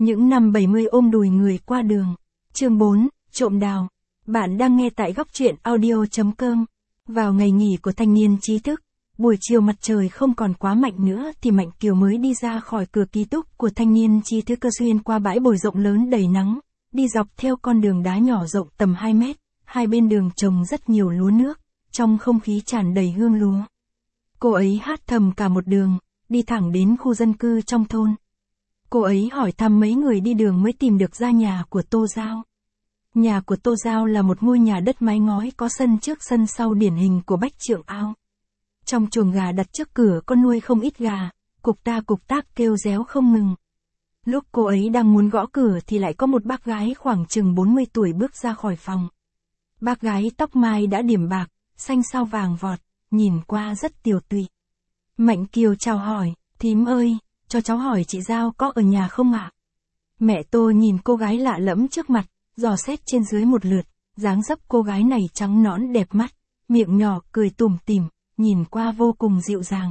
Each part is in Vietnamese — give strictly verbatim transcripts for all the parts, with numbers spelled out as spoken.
Những năm bảy mươi ôm đùi người qua đường. Chương bốn, trộm đào. Bạn đang nghe tại góc truyện audio chấm com. Vào ngày nghỉ của thanh niên trí thức, buổi chiều mặt trời không còn quá mạnh nữa thì Mạnh Kiều mới đi ra khỏi cửa ký túc của thanh niên trí thức cơ xuyên qua bãi bồi rộng lớn đầy nắng, đi dọc theo con đường đá nhỏ rộng tầm hai mét, hai bên đường trồng rất nhiều lúa nước, trong không khí tràn đầy hương lúa. Cô ấy hát thầm cả một đường, đi thẳng đến khu dân cư trong thôn. Cô ấy hỏi thăm mấy người đi đường mới tìm được ra nhà của Tô Giao. Nhà của Tô Giao là một ngôi nhà đất mái ngói có sân trước sân sau điển hình của Bách Trượng Ao. Trong chuồng gà đặt trước cửa có nuôi không ít gà, cục ta cục tác kêu réo không ngừng. Lúc cô ấy đang muốn gõ cửa thì lại có một bác gái khoảng chừng bốn mươi tuổi bước ra khỏi phòng. Bác gái tóc mai đã điểm bạc, xanh sao vàng vọt, nhìn qua rất tiều tụy. Mạnh Kiều chào hỏi, thím ơi, cho cháu hỏi chị Giao có ở nhà không ạ? Mẹ Tô nhìn cô gái lạ lẫm trước mặt, dò xét trên dưới một lượt, dáng dấp cô gái này trắng nõn đẹp mắt, miệng nhỏ cười tủm tỉm, nhìn qua vô cùng dịu dàng.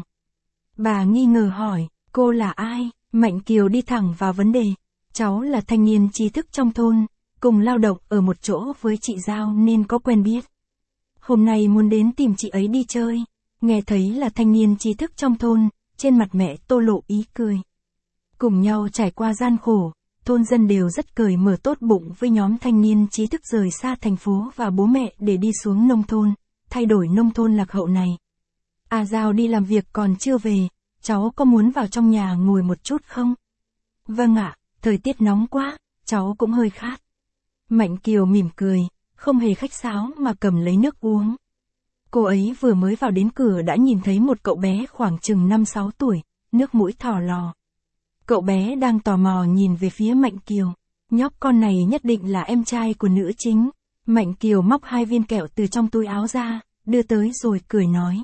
Bà nghi ngờ hỏi, cô là ai? Mạnh Kiều đi thẳng vào vấn đề, cháu là thanh niên trí thức trong thôn, cùng lao động ở một chỗ với chị Giao nên có quen biết. Hôm nay muốn đến tìm chị ấy đi chơi, nghe thấy là thanh niên trí thức trong thôn, trên mặt mẹ Tô lộ ý cười. Cùng nhau trải qua gian khổ, thôn dân đều rất cởi mở tốt bụng với nhóm thanh niên trí thức rời xa thành phố và bố mẹ để đi xuống nông thôn, thay đổi nông thôn lạc hậu này. À Giao đi làm việc còn chưa về, cháu có muốn vào trong nhà ngồi một chút không? Vâng ạ, thời tiết nóng quá, cháu cũng hơi khát. Mạnh Kiều mỉm cười, không hề khách sáo mà cầm lấy nước uống. Cô ấy vừa mới vào đến cửa đã nhìn thấy một cậu bé khoảng chừng năm sáu tuổi, nước mũi thỏ lò. Cậu bé đang tò mò nhìn về phía Mạnh Kiều. Nhóc con này nhất định là em trai của nữ chính. Mạnh Kiều móc hai viên kẹo từ trong túi áo ra, đưa tới rồi cười nói.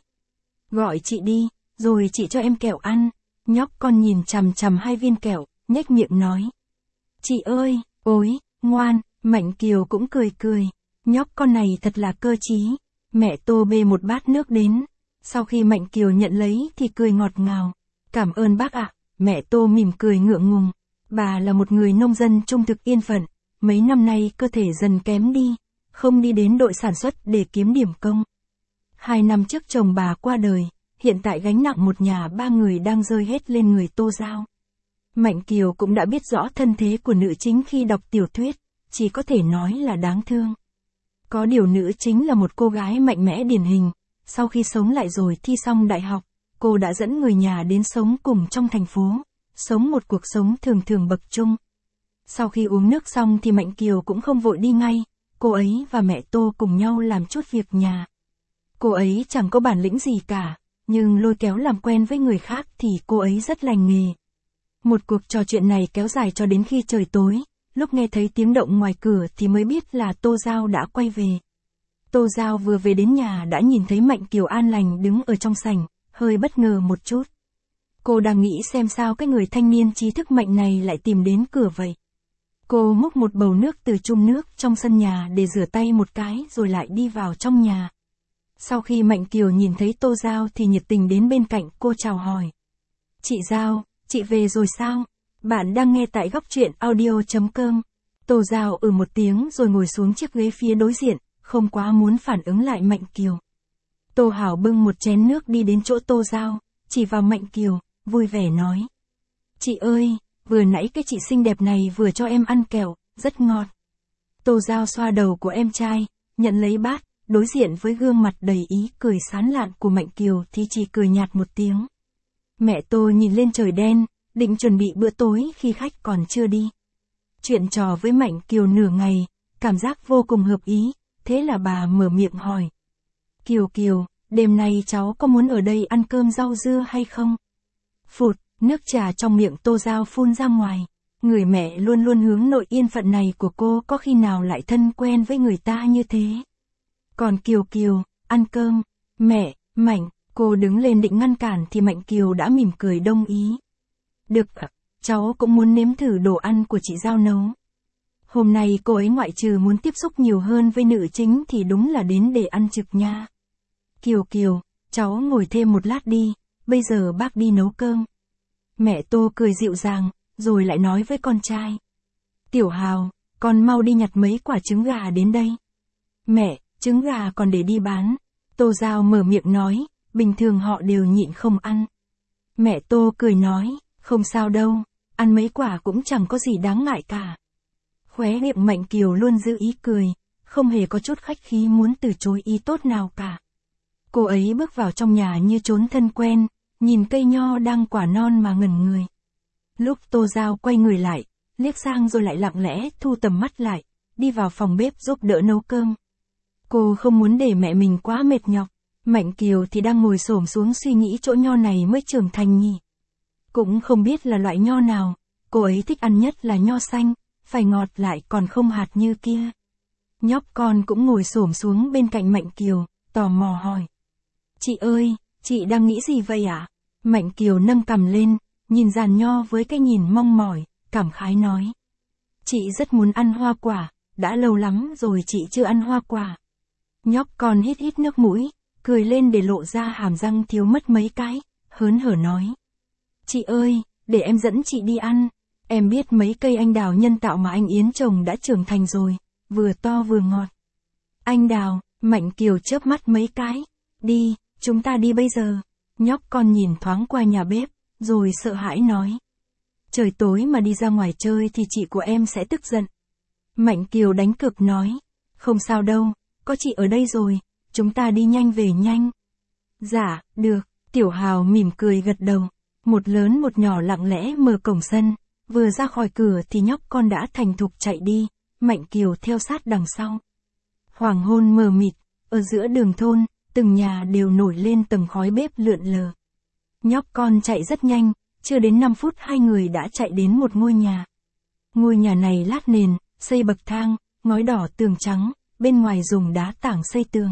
Gọi chị đi, rồi chị cho em kẹo ăn. Nhóc con nhìn chằm chằm hai viên kẹo, nhếch miệng nói. Chị ơi, ôi, ngoan, Mạnh Kiều cũng cười cười. Nhóc con này thật là cơ trí. Mẹ Tô bê một bát nước đến. Sau khi Mạnh Kiều nhận lấy thì cười ngọt ngào. Cảm ơn bác ạ. Mẹ Tô mỉm cười ngượng ngùng. Bà là một người nông dân trung thực yên phận. Mấy năm nay cơ thể dần kém đi. Không đi đến đội sản xuất để kiếm điểm công. Hai năm trước chồng bà qua đời. Hiện tại gánh nặng một nhà ba người đang rơi hết lên người Tô Giao. Mạnh Kiều cũng đã biết rõ thân thế của nữ chính khi đọc tiểu thuyết. Chỉ có thể nói là đáng thương. Có điều nữ chính là một cô gái mạnh mẽ điển hình, sau khi sống lại rồi thi xong đại học, cô đã dẫn người nhà đến sống cùng trong thành phố, sống một cuộc sống thường thường bậc trung. Sau khi uống nước xong thì Mạnh Kiều cũng không vội đi ngay, cô ấy và mẹ Tô cùng nhau làm chút việc nhà. Cô ấy chẳng có bản lĩnh gì cả, nhưng lôi kéo làm quen với người khác thì cô ấy rất lành nghề. Một cuộc trò chuyện này kéo dài cho đến khi trời tối. Lúc nghe thấy tiếng động ngoài cửa thì mới biết là Tô Giao đã quay về. Tô Giao vừa về đến nhà đã nhìn thấy Mạnh Kiều an lành đứng ở trong sảnh, hơi bất ngờ một chút. Cô đang nghĩ xem sao cái người thanh niên trí thức Mạnh này lại tìm đến cửa vậy. Cô múc một bầu nước từ chum nước trong sân nhà để rửa tay một cái rồi lại đi vào trong nhà. Sau khi Mạnh Kiều nhìn thấy Tô Giao thì nhiệt tình đến bên cạnh cô chào hỏi. Chị Giao, chị về rồi sao? Bạn đang nghe tại góc truyện audio chấm com. Tô Giao ừ một tiếng rồi ngồi xuống chiếc ghế phía đối diện, không quá muốn phản ứng lại Mạnh Kiều. Tô Hảo bưng một chén nước đi đến chỗ Tô Giao, chỉ vào Mạnh Kiều, vui vẻ nói. Chị ơi, vừa nãy cái chị xinh đẹp này vừa cho em ăn kẹo, rất ngọt. Tô Giao xoa đầu của em trai, nhận lấy bát, đối diện với gương mặt đầy ý cười sán lạn của Mạnh Kiều thì chỉ cười nhạt một tiếng. Mẹ Tô nhìn lên trời đen, định chuẩn bị bữa tối khi khách còn chưa đi. Chuyện trò với Mạnh Kiều nửa ngày, cảm giác vô cùng hợp ý, thế là bà mở miệng hỏi. Kiều Kiều, đêm nay cháu có muốn ở đây ăn cơm rau dưa hay không? Phụt, nước trà trong miệng Tô Giao phun ra ngoài. Người mẹ luôn luôn hướng nội yên phận này của cô có khi nào lại thân quen với người ta như thế? Còn Kiều Kiều, ăn cơm, mẹ, Mạnh, cô đứng lên định ngăn cản thì Mạnh Kiều đã mỉm cười đồng ý. Được ạ, cháu cũng muốn nếm thử đồ ăn của chị Giao nấu. Hôm nay cô ấy ngoại trừ muốn tiếp xúc nhiều hơn với nữ chính thì đúng là đến để ăn trực nha. Kiều Kiều, cháu ngồi thêm một lát đi, bây giờ bác đi nấu cơm. Mẹ Tô cười dịu dàng, rồi lại nói với con trai. Tiểu Hào, con mau đi nhặt mấy quả trứng gà đến đây. Mẹ, trứng gà còn để đi bán. Tô Giao mở miệng nói, bình thường họ đều nhịn không ăn. Mẹ Tô cười nói, không sao đâu, ăn mấy quả cũng chẳng có gì đáng ngại cả. Khóe miệng Mạnh Kiều luôn giữ ý cười, không hề có chút khách khí muốn từ chối ý tốt nào cả. Cô ấy bước vào trong nhà như trốn thân quen, nhìn cây nho đang quả non mà ngẩn người. Lúc Tô Giao quay người lại, liếc sang rồi lại lặng lẽ thu tầm mắt lại, đi vào phòng bếp giúp đỡ nấu cơm. Cô không muốn để mẹ mình quá mệt nhọc, Mạnh Kiều thì đang ngồi xổm xuống suy nghĩ chỗ nho này mới trưởng thành nhỉ. Cũng không biết là loại nho nào, cô ấy thích ăn nhất là nho xanh, phải ngọt lại còn không hạt như kia. Nhóc con cũng ngồi xổm xuống bên cạnh Mạnh Kiều, tò mò hỏi. Chị ơi, chị đang nghĩ gì vậy ạ? À? Mạnh Kiều nâng cằm lên, nhìn giàn nho với cái nhìn mong mỏi, cảm khái nói. Chị rất muốn ăn hoa quả, đã lâu lắm rồi chị chưa ăn hoa quả. Nhóc con hít hít nước mũi, cười lên để lộ ra hàm răng thiếu mất mấy cái, hớn hở nói. Chị ơi, để em dẫn chị đi ăn, em biết mấy cây anh đào nhân tạo mà anh Yến trồng đã trưởng thành rồi, vừa to vừa ngọt. Anh đào, Mạnh Kiều chớp mắt mấy cái, đi, chúng ta đi bây giờ. Nhóc con nhìn thoáng qua nhà bếp, rồi sợ hãi nói. Trời tối mà đi ra ngoài chơi thì chị của em sẽ tức giận. Mạnh Kiều đánh cực nói, không sao đâu, có chị ở đây rồi, chúng ta đi nhanh về nhanh. Dạ, được, Tiểu Hào mỉm cười gật đầu, một lớn một nhỏ lặng lẽ mở cổng sân, vừa ra khỏi cửa thì nhóc con đã thành thục chạy đi, Mạnh Kiều theo sát đằng sau. Hoàng hôn mờ mịt, ở giữa đường thôn, từng nhà đều nổi lên tầng khói bếp lượn lờ. Nhóc con chạy rất nhanh, chưa đến năm phút hai người đã chạy đến một ngôi nhà. Ngôi nhà này lát nền, xây bậc thang, ngói đỏ tường trắng, bên ngoài dùng đá tảng xây tường.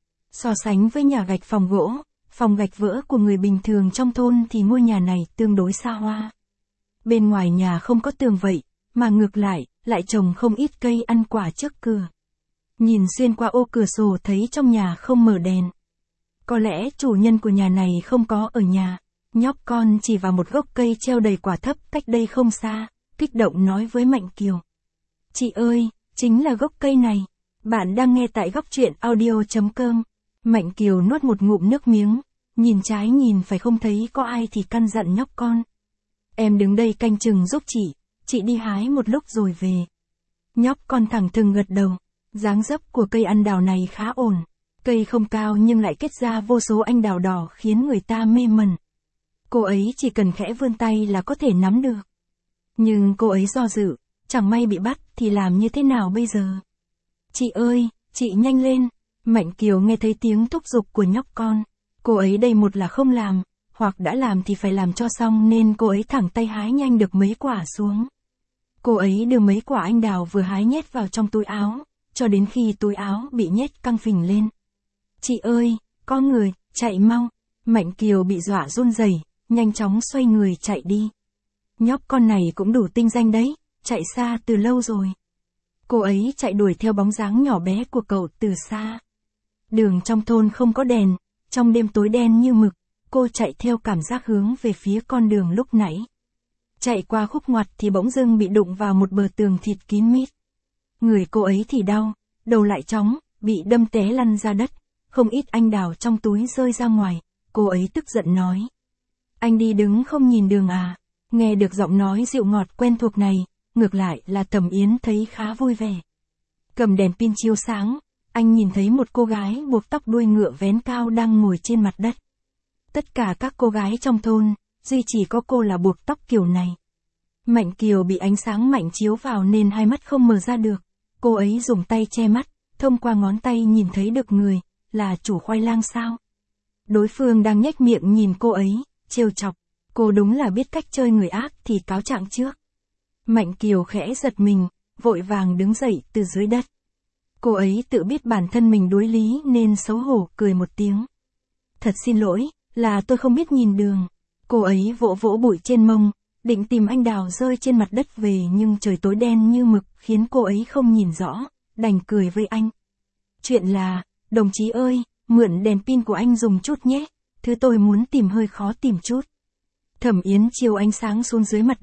So sánh với nhà gạch phòng gỗ, phòng gạch vỡ của người bình thường trong thôn thì ngôi nhà này tương đối xa hoa. Bên ngoài nhà không có tường vậy, mà ngược lại, lại trồng không ít cây ăn quả trước cửa. Nhìn xuyên qua ô cửa sổ thấy trong nhà không mở đèn. Có lẽ chủ nhân của nhà này không có ở nhà. Nhóc con chỉ vào một gốc cây treo đầy quả thấp cách đây không xa, kích động nói với Mạnh Kiều. Chị ơi, chính là gốc cây này. Bạn đang nghe tại góc truyện audio chấm com. Mạnh Kiều nuốt một ngụm nước miếng, nhìn trái nhìn phải không thấy có ai thì căn dặn nhóc con. Em đứng đây canh chừng giúp chị, chị đi hái một lúc rồi về. Nhóc con thẳng thừng gật đầu, dáng dấp của cây ăn đào này khá ổn. Cây không cao nhưng lại kết ra vô số anh đào đỏ khiến người ta mê mẩn. Cô ấy chỉ cần khẽ vươn tay là có thể nắm được. Nhưng cô ấy do dự, chẳng may bị bắt thì làm như thế nào bây giờ? Chị ơi, chị nhanh lên. Mạnh Kiều nghe thấy tiếng thúc giục của nhóc con. Cô ấy đây một là không làm, hoặc đã làm thì phải làm cho xong nên cô ấy thẳng tay hái nhanh được mấy quả xuống. Cô ấy đưa mấy quả anh đào vừa hái nhét vào trong túi áo, cho đến khi túi áo bị nhét căng phình lên. Chị ơi, có người, chạy mau. Mạnh Kiều bị dọa run rẩy, nhanh chóng xoay người chạy đi. Nhóc con này cũng đủ tinh danh đấy, chạy xa từ lâu rồi. Cô ấy chạy đuổi theo bóng dáng nhỏ bé của cậu từ xa. Đường trong thôn không có đèn, trong đêm tối đen như mực, cô chạy theo cảm giác hướng về phía con đường lúc nãy. Chạy qua khúc ngoặt thì bỗng dưng bị đụng vào một bờ tường thịt kín mít. Người cô ấy thì đau, đầu lại chóng, bị đâm té lăn ra đất, không ít anh đào trong túi rơi ra ngoài, cô ấy tức giận nói. Anh đi đứng không nhìn đường à? Nghe được giọng nói dịu ngọt quen thuộc này, ngược lại là Thẩm Yến thấy khá vui vẻ. Cầm đèn pin chiếu sáng, anh nhìn thấy một cô gái buộc tóc đuôi ngựa vén cao đang ngồi trên mặt đất. Tất cả các cô gái trong thôn, duy chỉ có cô là buộc tóc kiểu này. Mạnh Kiều bị ánh sáng mạnh chiếu vào nên hai mắt không mở ra được. Cô ấy dùng tay che mắt, thông qua ngón tay nhìn thấy được người, là chủ khoai lang sao. Đối phương đang nhếch miệng nhìn cô ấy, trêu chọc. Cô đúng là biết cách chơi người ác thì cáo trạng trước. Mạnh Kiều khẽ giật mình, vội vàng đứng dậy từ dưới đất. Cô ấy tự biết bản thân mình đối lý nên xấu hổ cười một tiếng. Thật xin lỗi, là tôi không biết nhìn đường. Cô ấy vỗ vỗ bụi trên mông, định tìm anh đào rơi trên mặt đất về nhưng trời tối đen như mực khiến cô ấy không nhìn rõ, đành cười với anh. Chuyện là, đồng chí ơi, mượn đèn pin của anh dùng chút nhé, thứ tôi muốn tìm hơi khó tìm chút. Thẩm Yến chiếu ánh sáng xuống dưới mặt đất,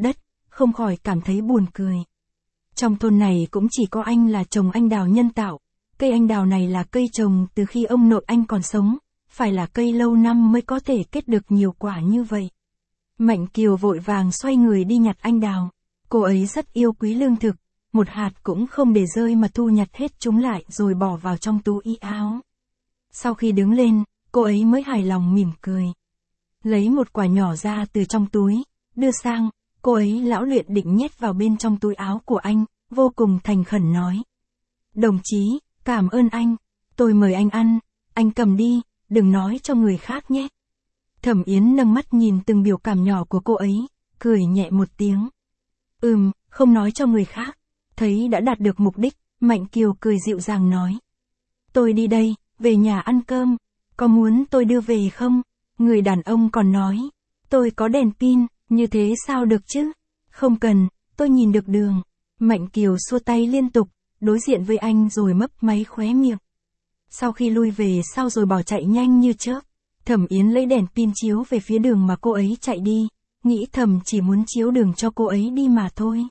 không khỏi cảm thấy buồn cười. Trong thôn này cũng chỉ có anh là trồng anh đào nhân tạo. Cây anh đào này là cây trồng từ khi ông nội anh còn sống, phải là cây lâu năm mới có thể kết được nhiều quả như vậy. Mạnh Kiều vội vàng xoay người đi nhặt anh đào. Cô ấy rất yêu quý lương thực, một hạt cũng không để rơi mà thu nhặt hết chúng lại rồi bỏ vào trong túi áo. Sau khi đứng lên, cô ấy mới hài lòng mỉm cười. Lấy một quả nhỏ ra từ trong túi, đưa sang, cô ấy lão luyện định nhét vào bên trong túi áo của anh, vô cùng thành khẩn nói. Đồng chí, cảm ơn anh, tôi mời anh ăn, anh cầm đi, đừng nói cho người khác nhé. Thẩm Yến nâng mắt nhìn từng biểu cảm nhỏ của cô ấy, cười nhẹ một tiếng. Ừm, không nói cho người khác. Thấy đã đạt được mục đích, Mạnh Kiều cười dịu dàng nói. Tôi đi đây, về nhà ăn cơm, có muốn tôi đưa về không? Người đàn ông còn nói, tôi có đèn pin, như thế sao được chứ? Không cần, tôi nhìn được đường. Mạnh Kiều xua tay liên tục, đối diện với anh rồi mấp máy khóe miệng. Sau khi lui về sau rồi bỏ chạy nhanh như chớp, Thẩm Yến lấy đèn pin chiếu về phía đường mà cô ấy chạy đi, nghĩ thầm chỉ muốn chiếu đường cho cô ấy đi mà thôi.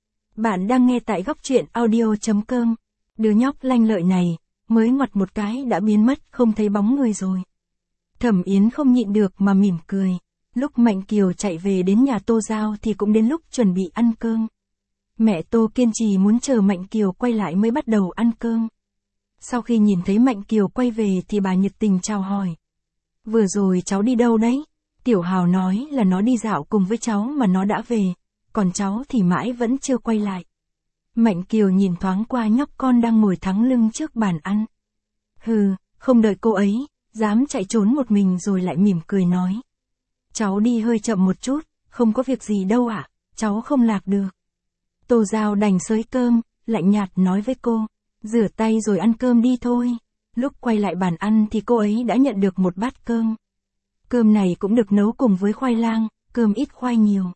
Bạn đang nghe tại góc truyện audio chấm com. Đứa nhóc lanh lợi này, mới ngoặt một cái đã biến mất không thấy bóng người rồi. Thẩm Yến không nhịn được mà mỉm cười. Lúc Mạnh Kiều chạy về đến nhà Tô Giao thì cũng đến lúc chuẩn bị ăn cơm. Mẹ Tô kiên trì muốn chờ Mạnh Kiều quay lại mới bắt đầu ăn cơm. Sau khi nhìn thấy Mạnh Kiều quay về thì bà nhiệt tình chào hỏi. Vừa rồi cháu đi đâu đấy? Tiểu Hào nói là nó đi dạo cùng với cháu mà nó đã về, còn cháu thì mãi vẫn chưa quay lại. Mạnh Kiều nhìn thoáng qua nhóc con đang ngồi thẳng lưng trước bàn ăn. Hừ, không đợi cô ấy, dám chạy trốn một mình rồi lại mỉm cười nói. Cháu đi hơi chậm một chút, không có việc gì đâu ạ, à, cháu không lạc được. Tô Giao đành xới cơm, lạnh nhạt nói với cô, rửa tay rồi ăn cơm đi thôi. Lúc quay lại bàn ăn thì cô ấy đã nhận được một bát cơm. Cơm này cũng được nấu cùng với khoai lang, cơm ít khoai nhiều.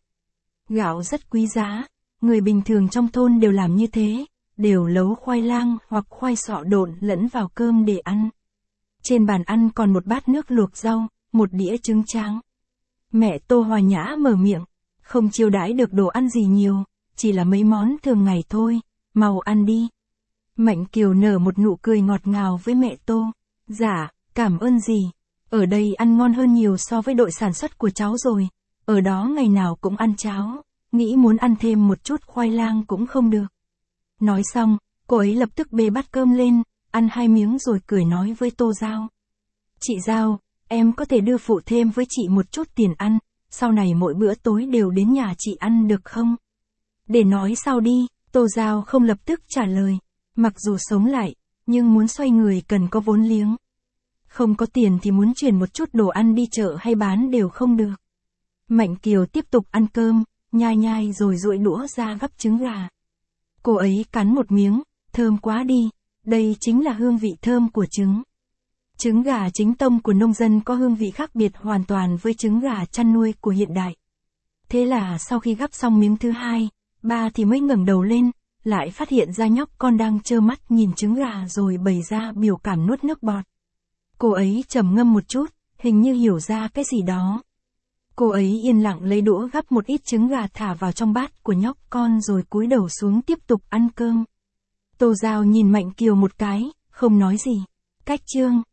Gạo rất quý giá, người bình thường trong thôn đều làm như thế, đều nấu khoai lang hoặc khoai sọ độn lẫn vào cơm để ăn. Trên bàn ăn còn một bát nước luộc rau, một đĩa trứng tráng. Mẹ Tô Hòa Nhã mở miệng, không chiêu đãi được đồ ăn gì nhiều, chỉ là mấy món thường ngày thôi, mau ăn đi. Mạnh Kiều nở một nụ cười ngọt ngào với mẹ Tô. Dạ, cảm ơn gì. Ở đây ăn ngon hơn nhiều so với đội sản xuất của cháu rồi. Ở đó ngày nào cũng ăn cháo, nghĩ muốn ăn thêm một chút khoai lang cũng không được. Nói xong, cô ấy lập tức bê bát cơm lên, ăn hai miếng rồi cười nói với Tô Giao. Chị Giao, em có thể đưa phụ thêm với chị một chút tiền ăn, sau này mỗi bữa tối đều đến nhà chị ăn được không? Để nói sau đi, Tô Giao không lập tức trả lời. Mặc dù sống lại, nhưng muốn xoay người cần có vốn liếng. Không có tiền thì muốn chuyển một chút đồ ăn đi chợ hay bán đều không được. Mạnh Kiều tiếp tục ăn cơm, nhai nhai rồi duỗi đũa ra gắp trứng gà. Cô ấy cắn một miếng, thơm quá đi, đây chính là hương vị thơm của trứng. Trứng gà chính tông của nông dân có hương vị khác biệt hoàn toàn với trứng gà chăn nuôi của hiện đại. Thế là sau khi gắp xong miếng thứ hai, ba thì mới ngẩng đầu lên, lại phát hiện ra nhóc con đang trơ mắt nhìn trứng gà rồi bày ra biểu cảm nuốt nước bọt. Cô ấy trầm ngâm một chút, hình như hiểu ra cái gì đó. Cô ấy yên lặng lấy đũa gắp một ít trứng gà thả vào trong bát của nhóc con rồi cúi đầu xuống tiếp tục ăn cơm. Tô Giao nhìn Mạnh Kiều một cái, không nói gì. Cách chương